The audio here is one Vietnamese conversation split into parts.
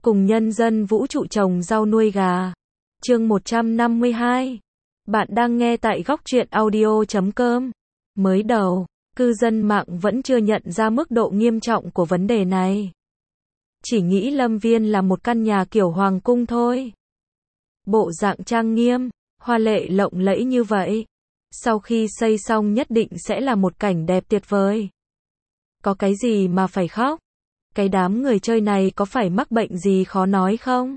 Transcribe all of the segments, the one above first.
cùng nhân dân vũ trụ trồng rau nuôi gà. Chương 152. Bạn đang nghe tại góc truyện audio.com. Mới đầu, cư dân mạng vẫn chưa nhận ra mức độ nghiêm trọng của vấn đề này. Chỉ nghĩ Lâm Viên là một căn nhà kiểu hoàng cung thôi. Bộ dạng trang nghiêm, hoa lệ lộng lẫy như vậy, sau khi xây xong nhất định sẽ là một cảnh đẹp tuyệt vời. Có cái gì mà phải khóc? Cái đám người chơi này có phải mắc bệnh gì khó nói không?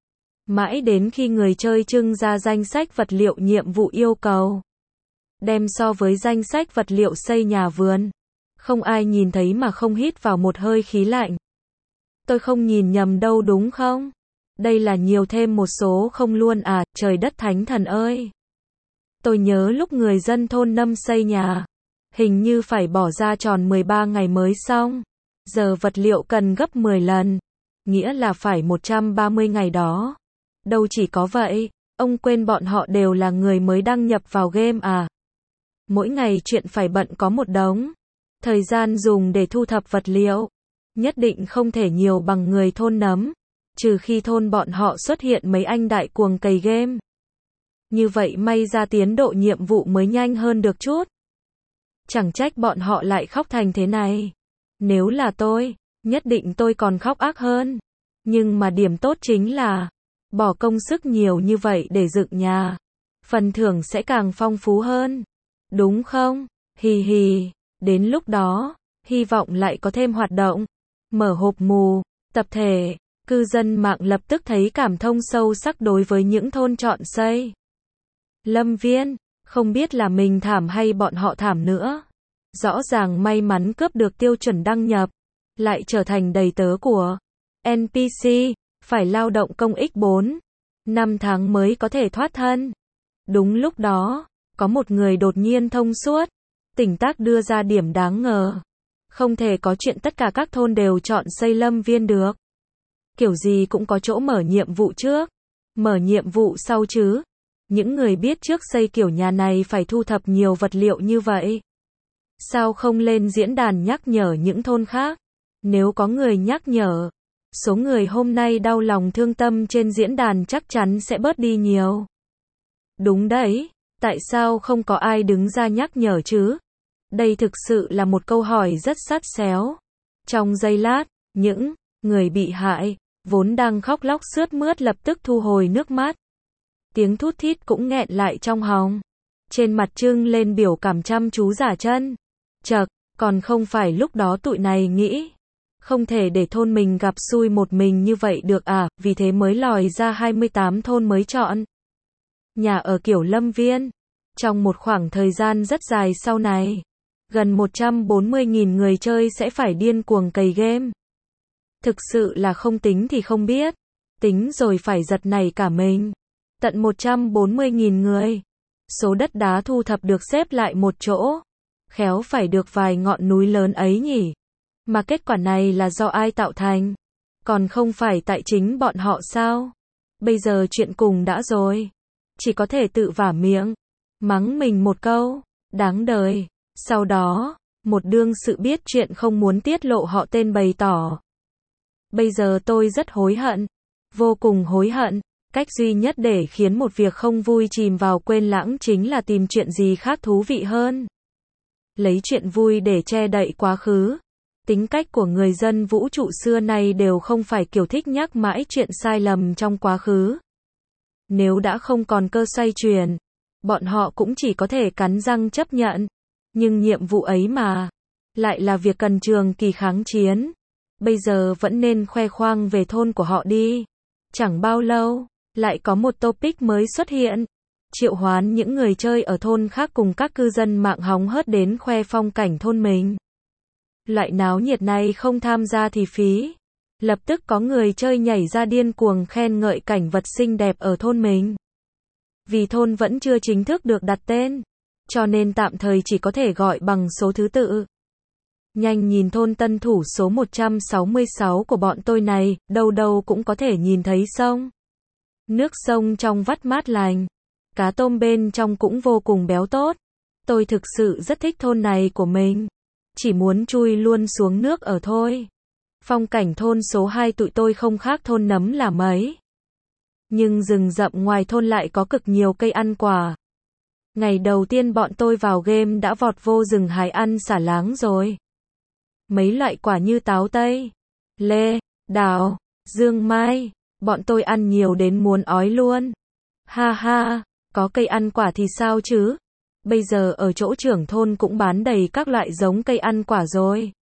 Mãi đến khi người chơi trưng ra danh sách vật liệu nhiệm vụ yêu cầu, đem so với danh sách vật liệu xây nhà vườn, không ai nhìn thấy mà không hít vào một hơi khí lạnh. Tôi không nhìn nhầm đâu đúng không? Đây là nhiều thêm một số không luôn à, trời đất thánh thần ơi. Tôi nhớ lúc người dân thôn Nâm xây nhà, hình như phải bỏ ra tròn 13 ngày mới xong. Giờ vật liệu cần gấp 10 lần, nghĩa là phải 130 ngày đó. Đâu chỉ có vậy, ông quên bọn họ đều là người mới đăng nhập vào game à. Mỗi ngày chuyện phải bận có một đống. Thời gian dùng để thu thập vật liệu, nhất định không thể nhiều bằng người thôn Nấm. Trừ khi thôn bọn họ xuất hiện mấy anh đại cuồng cày game. Như vậy may ra tiến độ nhiệm vụ mới nhanh hơn được chút. Chẳng trách bọn họ lại khóc thành thế này. Nếu là tôi, nhất định tôi còn khóc ác hơn. Nhưng mà điểm tốt chính là, bỏ công sức nhiều như vậy để dựng nhà, phần thưởng sẽ càng phong phú hơn. Đúng không? Hì hì, đến lúc đó, hy vọng lại có thêm hoạt động. Mở hộp mù, tập thể, cư dân mạng lập tức thấy cảm thông sâu sắc đối với những thôn chọn xây. Lâm Viên, không biết là mình thảm hay bọn họ thảm nữa. Rõ ràng may mắn cướp được tiêu chuẩn đăng nhập, lại trở thành đầy tớ của NPC, phải lao động công x4, 5 tháng mới có thể thoát thân. Đúng lúc đó, có một người đột nhiên thông suốt, tỉnh tác đưa ra điểm đáng ngờ. Không thể có chuyện tất cả các thôn đều chọn xây Lâm Viên được. Kiểu gì cũng có chỗ mở nhiệm vụ trước, mở nhiệm vụ sau chứ. Những người biết trước xây kiểu nhà này phải thu thập nhiều vật liệu như vậy. Sao không lên diễn đàn nhắc nhở những thôn khác? Nếu có người nhắc nhở, số người hôm nay đau lòng thương tâm trên diễn đàn chắc chắn sẽ bớt đi nhiều. Đúng đấy, tại sao không có ai đứng ra nhắc nhở chứ? Đây thực sự là một câu hỏi rất sắt xéo. Trong giây lát, những người bị hại, vốn đang khóc lóc sướt mướt lập tức thu hồi nước mắt. Tiếng thút thít cũng nghẹn lại trong họng. Trên mặt trưng lên biểu cảm chăm chú giả chân. Chậc, còn không phải lúc đó tụi này nghĩ, không thể để thôn mình gặp xui một mình như vậy được à, vì thế mới lòi ra 28 thôn mới chọn nhà ở kiểu Lâm Viên. Trong một khoảng thời gian rất dài sau này, gần 140.000 người chơi sẽ phải điên cuồng cày game. Thực sự là không tính thì không biết, tính rồi phải giật nảy cả mình. Tận 140.000 người. Số đất đá thu thập được xếp lại một chỗ, khéo phải được vài ngọn núi lớn ấy nhỉ. Mà kết quả này là do ai tạo thành? Còn không phải tại chính bọn họ sao? Bây giờ chuyện cùng đã rồi. Chỉ có thể tự vả miệng, mắng mình một câu, đáng đời. Sau đó, một đương sự biết chuyện không muốn tiết lộ họ tên bày tỏ. Bây giờ tôi rất hối hận, vô cùng hối hận. Cách duy nhất để khiến một việc không vui chìm vào quên lãng chính là tìm chuyện gì khác thú vị hơn. Lấy chuyện vui để che đậy quá khứ. Tính cách của người dân vũ trụ xưa nay đều không phải kiểu thích nhắc mãi chuyện sai lầm trong quá khứ. Nếu đã không còn cơ xoay chuyển, bọn họ cũng chỉ có thể cắn răng chấp nhận. Nhưng nhiệm vụ ấy mà, lại là việc cần trường kỳ kháng chiến. Bây giờ vẫn nên khoe khoang về thôn của họ đi. Chẳng bao lâu, lại có một topic mới xuất hiện. Triệu hoán những người chơi ở thôn khác cùng các cư dân mạng hóng hớt đến khoe phong cảnh thôn mình. Loại náo nhiệt này không tham gia thì phí. Lập tức có người chơi nhảy ra điên cuồng khen ngợi cảnh vật xinh đẹp ở thôn mình. Vì thôn vẫn chưa chính thức được đặt tên, cho nên tạm thời chỉ có thể gọi bằng số thứ tự. Nhanh nhìn thôn Tân Thủ số 166 của bọn tôi này, đâu đâu cũng có thể nhìn thấy sông. Nước sông trong vắt mát lành. Cá tôm bên trong cũng vô cùng béo tốt. Tôi thực sự rất thích thôn này của mình. Chỉ muốn chui luôn xuống nước ở thôi. Phong cảnh thôn số 2 tụi tôi không khác thôn Nấm là mấy. Nhưng rừng rậm ngoài thôn lại có cực nhiều cây ăn quả. Ngày đầu tiên bọn tôi vào game đã vọt vô rừng hái ăn xả láng rồi. Mấy loại quả như táo tây, lê, đào, dương mai, bọn tôi ăn nhiều đến muốn ói luôn. Ha ha, có cây ăn quả thì sao chứ? Bây giờ ở chỗ trưởng thôn cũng bán đầy các loại giống cây ăn quả rồi.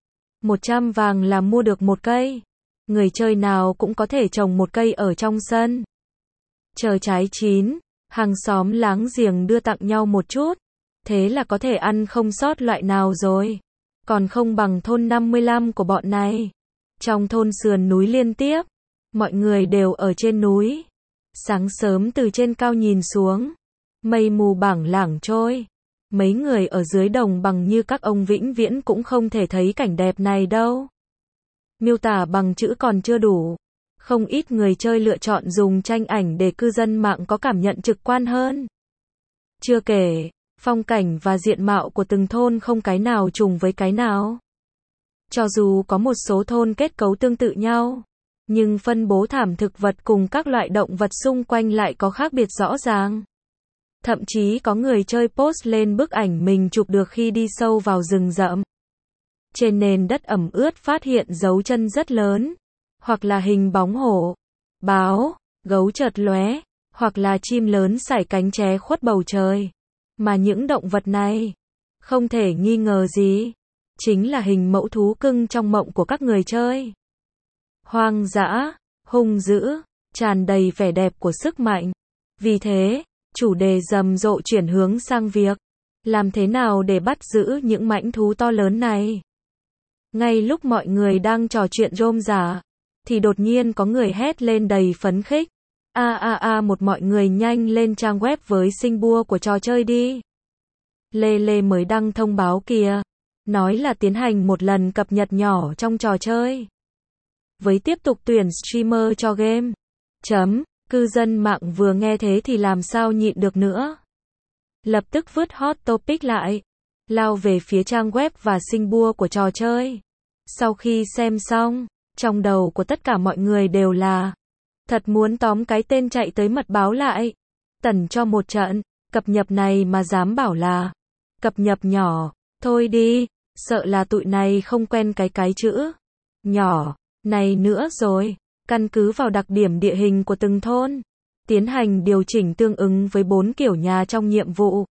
100 vàng là mua được một cây. Người chơi nào cũng có thể trồng một cây ở trong sân. Chờ trái chín, hàng xóm láng giềng đưa tặng nhau một chút. Thế là có thể ăn không sót loại nào rồi. Còn không bằng thôn 55 của bọn này. Trong thôn sườn núi liên tiếp, mọi người đều ở trên núi. Sáng sớm từ trên cao nhìn xuống, mây mù bảng lảng trôi. Mấy người ở dưới đồng bằng như các ông vĩnh viễn cũng không thể thấy cảnh đẹp này đâu. Miêu tả bằng chữ còn chưa đủ. Không ít người chơi lựa chọn dùng tranh ảnh để cư dân mạng có cảm nhận trực quan hơn. Chưa kể, phong cảnh và diện mạo của từng thôn không cái nào trùng với cái nào. Cho dù có một số thôn kết cấu tương tự nhau, nhưng phân bố thảm thực vật cùng các loại động vật xung quanh lại có khác biệt rõ ràng. Thậm chí có người chơi post lên bức ảnh mình chụp được khi đi sâu vào rừng rậm. Trên nền đất ẩm ướt phát hiện dấu chân rất lớn, hoặc là hình bóng hổ, báo, gấu chợt lóe, hoặc là chim lớn sải cánh che khuất bầu trời. Mà những động vật này, không thể nghi ngờ gì, chính là hình mẫu thú cưng trong mộng của các người chơi. Hoang dã, hung dữ, tràn đầy vẻ đẹp của sức mạnh. Vì thế, chủ đề rầm rộ chuyển hướng sang việc làm thế nào để bắt giữ những mãnh thú to lớn này. Ngay lúc mọi người đang trò chuyện rôm rả, thì đột nhiên có người hét lên đầy phấn khích. Một mọi người nhanh lên trang web với sinh bua của trò chơi đi. Lê Lê mới đăng thông báo kìa. Nói là tiến hành một lần cập nhật nhỏ trong trò chơi. Với tiếp tục tuyển streamer cho game. Cư dân mạng vừa nghe thế thì làm sao nhịn được nữa. Lập tức vứt hot topic lại. Lao về phía trang web và sinh bua của trò chơi. Sau khi xem xong, trong đầu của tất cả mọi người đều là thật muốn tóm cái tên chạy tới mật báo lại. Tẩn cho một trận, cập nhật này mà dám bảo là cập nhật nhỏ, thôi đi, sợ là tụi này không quen cái chữ nhỏ này nữa rồi. Căn cứ vào đặc điểm địa hình của từng thôn, tiến hành điều chỉnh tương ứng với 4 kiểu nhà trong nhiệm vụ.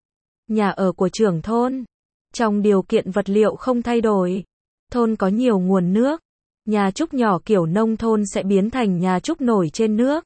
Nhà ở của trưởng thôn, trong điều kiện vật liệu không thay đổi, thôn có nhiều nguồn nước, nhà trúc nhỏ kiểu nông thôn sẽ biến thành nhà trúc nổi trên nước.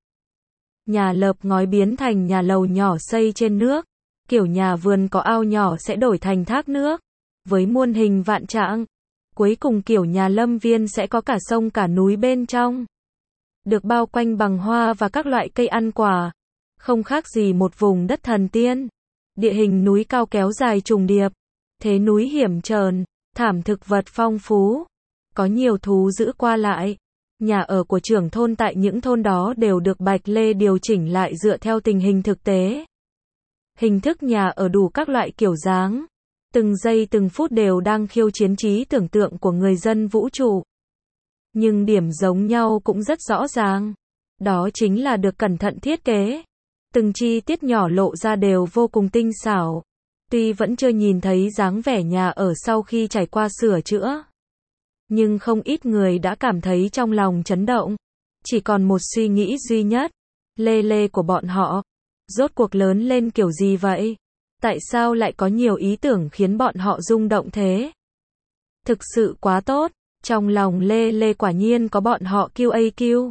Nhà lợp ngói biến thành nhà lầu nhỏ xây trên nước. Kiểu nhà vườn có ao nhỏ sẽ đổi thành thác nước, với muôn hình vạn trạng. Cuối cùng kiểu nhà lâm viên sẽ có cả sông cả núi bên trong. Được bao quanh bằng hoa và các loại cây ăn quả. Không khác gì một vùng đất thần tiên. Địa hình núi cao kéo dài trùng điệp. Thế núi hiểm trở, thảm thực vật phong phú. Có nhiều thú dữ qua lại. Nhà ở của trưởng thôn tại những thôn đó đều được Bạch Lê điều chỉnh lại dựa theo tình hình thực tế. Hình thức nhà ở đủ các loại kiểu dáng. Từng giây từng phút đều đang khiêu chiến trí tưởng tượng của người dân vũ trụ. Nhưng điểm giống nhau cũng rất rõ ràng. Đó chính là được cẩn thận thiết kế. Từng chi tiết nhỏ lộ ra đều vô cùng tinh xảo. Tuy vẫn chưa nhìn thấy dáng vẻ nhà ở sau khi trải qua sửa chữa. Nhưng không ít người đã cảm thấy trong lòng chấn động. Chỉ còn một suy nghĩ duy nhất. Lê Lê của bọn họ. Rốt cuộc lớn lên kiểu gì vậy? Tại sao lại có nhiều ý tưởng khiến bọn họ rung động thế? Thực sự quá tốt. Trong lòng Lê Lê quả nhiên có bọn họ QAQ.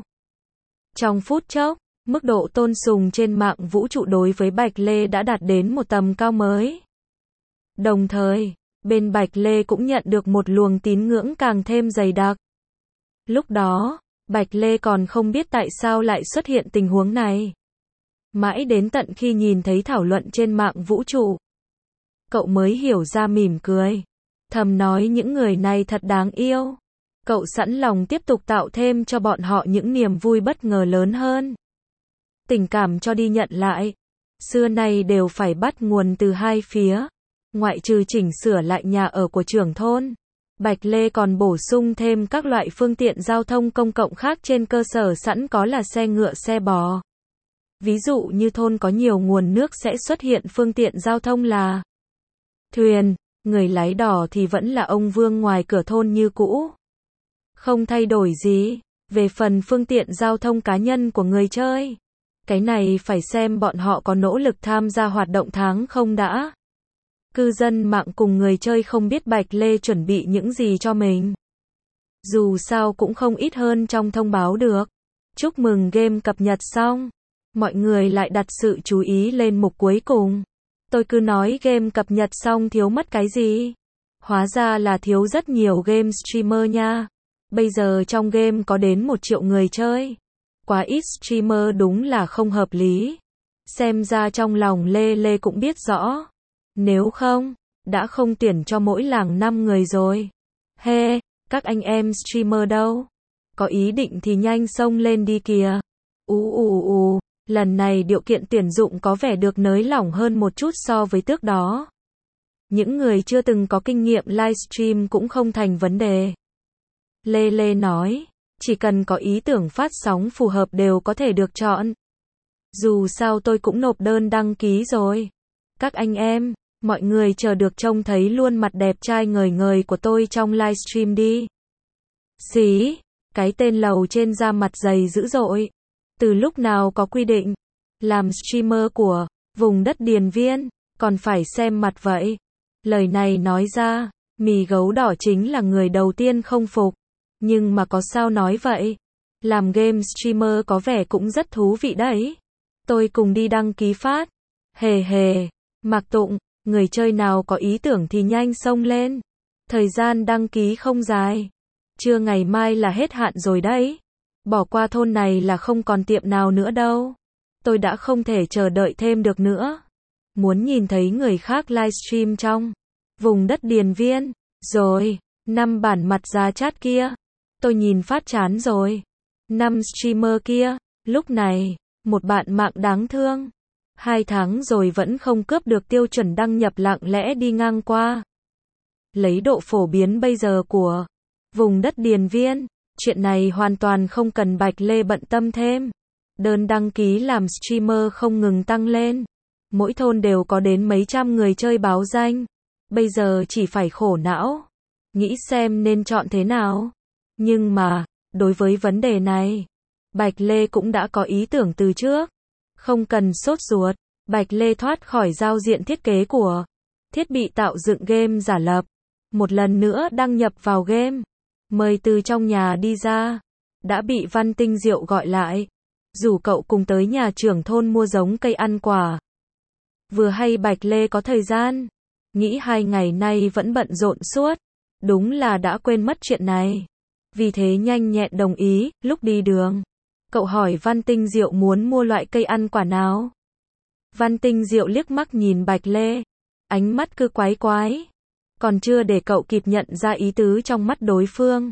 Trong phút chốc, mức độ tôn sùng trên mạng vũ trụ đối với Bạch Lê đã đạt đến một tầm cao mới. Đồng thời, bên Bạch Lê cũng nhận được một luồng tín ngưỡng càng thêm dày đặc. Lúc đó, Bạch Lê còn không biết tại sao lại xuất hiện tình huống này. Mãi đến tận khi nhìn thấy thảo luận trên mạng vũ trụ, cậu mới hiểu ra mỉm cười. Thầm nói những người này thật đáng yêu. Cậu sẵn lòng tiếp tục tạo thêm cho bọn họ những niềm vui bất ngờ lớn hơn. Tình cảm cho đi nhận lại, xưa nay đều phải bắt nguồn từ hai phía. Ngoại trừ chỉnh sửa lại nhà ở của trưởng thôn, Bạch Lê còn bổ sung thêm các loại phương tiện giao thông công cộng khác trên cơ sở sẵn có là xe ngựa, xe bò. Ví dụ như thôn có nhiều nguồn nước sẽ xuất hiện phương tiện giao thông là thuyền, người lái đò thì vẫn là ông Vương ngoài cửa thôn như cũ. Không thay đổi gì. Về phần phương tiện giao thông cá nhân của người chơi, cái này phải xem bọn họ có nỗ lực tham gia hoạt động tháng không đã. Cư dân mạng cùng người chơi không biết Bạch Lê chuẩn bị những gì cho mình. Dù sao cũng không ít hơn trong thông báo được. Chúc mừng game cập nhật xong. Mọi người lại đặt sự chú ý lên mục cuối cùng. Tôi cứ nói game cập nhật xong thiếu mất cái gì. Hóa ra là thiếu rất nhiều game streamer nha. Bây giờ trong game có đến 1 triệu người chơi. Quá ít streamer đúng là không hợp lý. Xem ra trong lòng Lê cũng biết rõ. Nếu không, đã không tuyển cho mỗi làng 5 người rồi. He, các anh em streamer đâu? Có ý định thì nhanh xông lên đi kìa. Lần này điều kiện tuyển dụng có vẻ được nới lỏng hơn một chút so với trước đó. Những người chưa từng có kinh nghiệm livestream cũng không thành vấn đề. Lê nói, chỉ cần có ý tưởng phát sóng phù hợp đều có thể được chọn. Dù sao tôi cũng nộp đơn đăng ký rồi. Các anh em, mọi người chờ được trông thấy luôn mặt đẹp trai ngời ngời của tôi trong livestream đi. Xí, cái tên lầu trên da mặt dày dữ dội. Từ lúc nào có quy định, làm streamer của vùng đất Điền Viên, còn phải xem mặt vậy. Lời này nói ra, mì gấu đỏ chính là người đầu tiên không phục. Nhưng mà có sao nói vậy? Làm game streamer có vẻ cũng rất thú vị đấy. Tôi cùng đi đăng ký phát. Hề. Mạc Tụng, người chơi nào có ý tưởng thì nhanh xông lên. Thời gian đăng ký không dài. Trưa ngày mai là hết hạn rồi đấy. Bỏ qua thôn này là không còn tiệm nào nữa đâu. Tôi đã không thể chờ đợi thêm được nữa. Muốn nhìn thấy người khác livestream trong vùng đất Điền Viên. Rồi, 5 bản mặt giá chát kia. Tôi nhìn phát chán rồi. 5 streamer kia. Lúc này, một bạn mạng đáng thương. 2 tháng rồi vẫn không cướp được tiêu chuẩn đăng nhập lặng lẽ đi ngang qua. Lấy độ phổ biến bây giờ của vùng đất Điền Viên. Chuyện này hoàn toàn không cần Bạch Lê bận tâm thêm. Đơn đăng ký làm streamer không ngừng tăng lên. Mỗi thôn đều có đến mấy trăm người chơi báo danh. Bây giờ chỉ phải khổ não. Nghĩ xem nên chọn thế nào. Nhưng mà, đối với vấn đề này, Bạch Lê cũng đã có ý tưởng từ trước. Không cần sốt ruột. Bạch Lê thoát khỏi giao diện thiết kế của thiết bị tạo dựng game giả lập. Một lần nữa đăng nhập vào game. Mời từ trong nhà đi ra. Đã bị Văn Tinh Diệu gọi lại. Rủ cậu cùng tới nhà trưởng thôn mua giống cây ăn quả. Vừa hay Bạch Lê có thời gian. Nghĩ 2 ngày nay vẫn bận rộn suốt. Đúng là đã quên mất chuyện này. Vì thế nhanh nhẹn đồng ý. Lúc đi đường, cậu hỏi Văn Tinh Diệu muốn mua loại cây ăn quả nào. Văn Tinh Diệu liếc mắt nhìn Bạch Lê. Ánh mắt cứ quái quái. Còn chưa để cậu kịp nhận ra ý tứ trong mắt đối phương.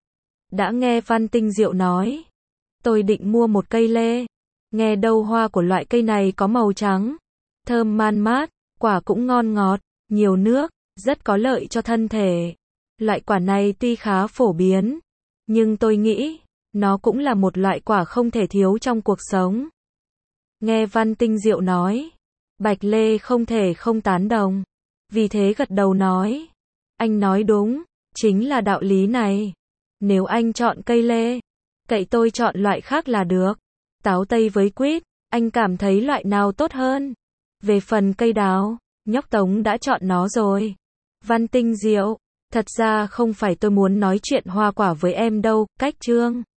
Đã nghe Văn Tinh Diệu nói. Tôi định mua một cây lê. Nghe đâu hoa của loại cây này có màu trắng. Thơm man mát, quả cũng ngon ngọt, nhiều nước, rất có lợi cho thân thể. Loại quả này tuy khá phổ biến. Nhưng tôi nghĩ, nó cũng là một loại quả không thể thiếu trong cuộc sống. Nghe Văn Tinh Diệu nói. Bạch Lê không thể không tán đồng. Vì thế gật đầu nói. Anh nói đúng, chính là đạo lý này. Nếu anh chọn cây lê, cậy tôi chọn loại khác là được. Táo tây với quýt, anh cảm thấy loại nào tốt hơn? Về phần cây đào, nhóc Tống đã chọn nó rồi. Văn Tinh Diệu, thật ra không phải tôi muốn nói chuyện hoa quả với em đâu, cách Trương.